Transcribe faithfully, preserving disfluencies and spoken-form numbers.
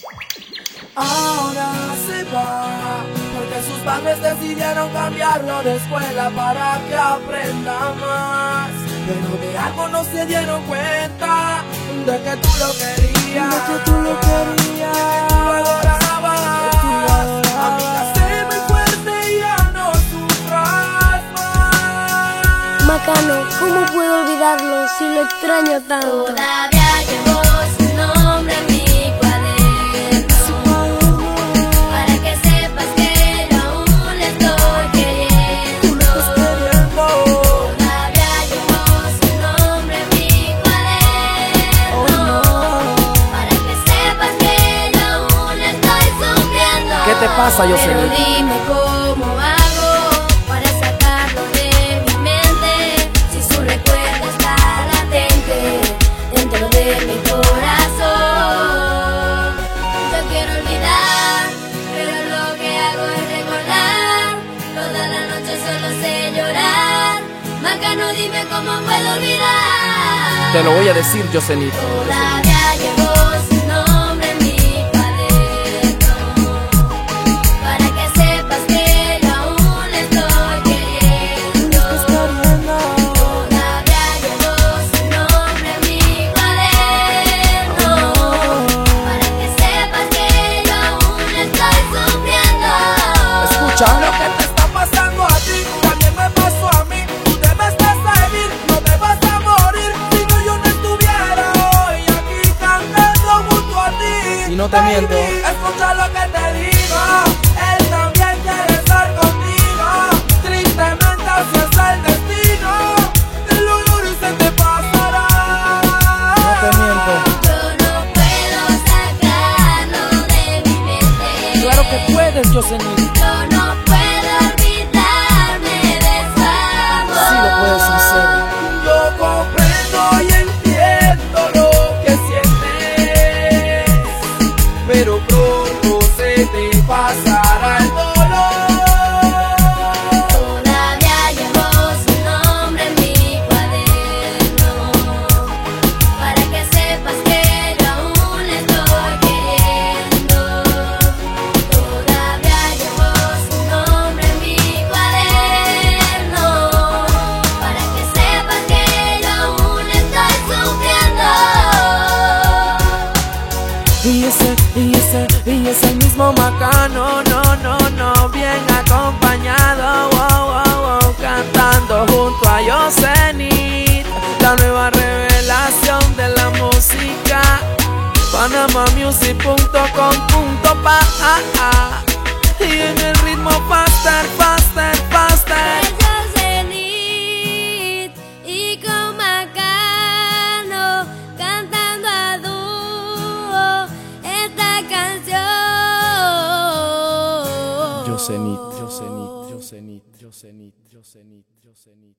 Ahora se va, porque sus padres decidieron cambiarlo de escuela para que aprenda más. Pero de algo no se dieron cuenta, de que tú lo querías, de que tú lo querías, de que tú lo adorabas, de que tú lo adorabas. Amiga, sé muy fuerte y ya no sufras más. Macano, ¿cómo puedo olvidarlo si lo extraño tanto? Todavía llevo su nombre en mi cuaderno, para que sepas que yo aún le estoy queriendo. Todavía llevo su nombre en mi cuaderno, para que sepas que yo aún le estoy sufriendo. ¿Qué te pasa, Yoselin? Pero dime cómo hago para sacarlo de mi mente, si su recuerdo está latente dentro de mi corazón. Yo quiero olvidar, pero lo que hago es recordar. Toda la noche solo sé llorar. Macano, dime cómo puedo olvidar. Te lo voy a decir, Yoselin. Todavía llevo su nombre en mi cuaderno, para que sepas que yo aún le estoy queriendo. Todavía llevo su nombre en mi cuaderno, para que sepas que yo aún le estoy sufriendo. Escucha lo que te está pasando a ti, también me pasó a mí. Tú debes de seguir, no te vas a morir. Si no, yo no estuviera hoy aquí cantando junto a ti. Y no te miento. Escucha lo que te digo, él también quiere estar contigo. Tristemente así es el destino, el dolor y se te pasará. No te miento. Yo no puedo sacarlo de mi mente. Claro que puedes, Yoselin. Yo no puedo olvidarme de su amor. Sí lo puedes hacer. Yo comprendo y entiendo lo que sientes, pero pronto se te pasará el dolor. Todavía llevo su nombre en mi cuaderno, para que sepas que yo aún le estoy queriendo. Todavía llevo su nombre en mi cuaderno, para que sepas que yo aún le estoy sufriendo. Y ese, y ese, y ese mismo Macano, no, no, no, bien acompañado, wow, wow, wow, cantando junto a Yoselin, la nueva revelación de la música. Panama Music punto com punto pa, y en el ritmo faster, faster, faster. Yoselin y con Macano cantando a dúo esta canción. Yoselin, Yoselin, Yoselin, Yoselin, Yoselin, Yoselin.